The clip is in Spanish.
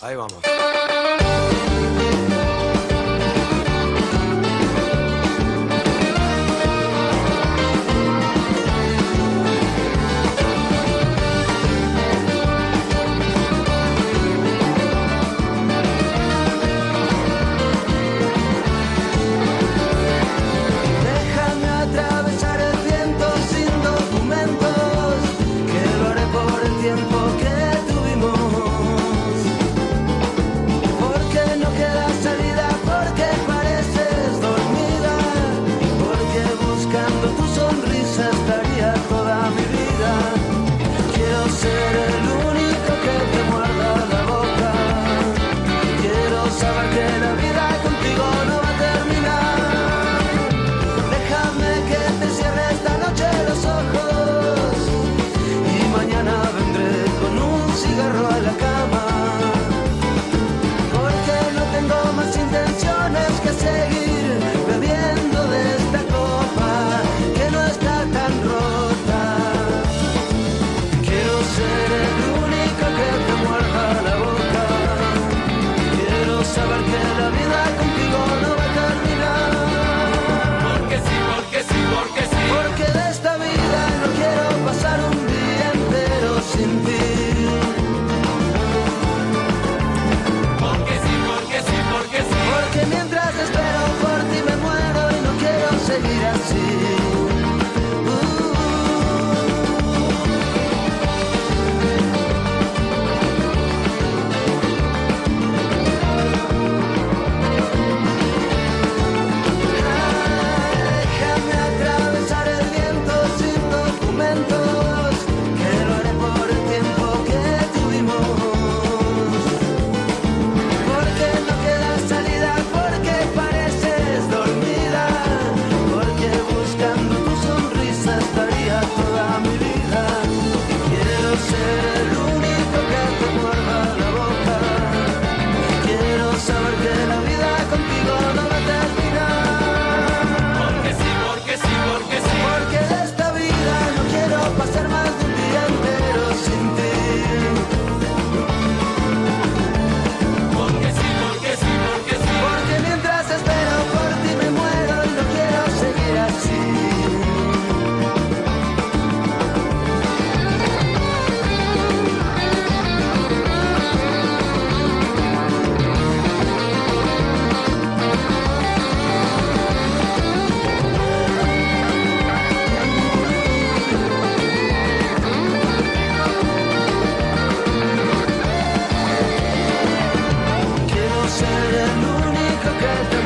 Ahí vamos. Déjame atravesar el viento sin documentos, que lo haré por el tiempo que tuvimos. Porque no queda salida, porque pareces dormida, y porque buscando tu sonrisa estaría toda mi vida. Quiero ser el único que te muerda la boca. Quiero saber que la vida contigo no va a terminar. Déjame que te cierre esta noche los ojos y mañana vendré con un cigarro a la cama. Porque no tengo más intenciones que seguir bebiendo de esta copa que no está tan rota. Quiero ser el único que te muerda la boca. Quiero saber que la vida contigo no va a terminar. Porque sí, porque sí, porque sí. Porque de esta vida no quiero pasar un día entero sin ti. Porque sí, porque sí, porque sí. Porque mientras espero por ti me muero y no quiero seguir así. Déjame atravesar el viento sin documentos, que lo haré por el tiempo que tuvimos. Porque no queda salida, porque pareces dormida, porque buscando tu sonrisa estaría toda mi vida. Quiero ser el único que te muerda la boca. Quiero saber que la vida contigo no va a terminar. Porque sí, porque sí, porque sí. Porque de esta vida no quiero pasar más de un día entero sin ti. Porque sí, porque sí, porque sí. Porque mientras espero por ti me muero y no quiero seguir así. Quiero ser el único que te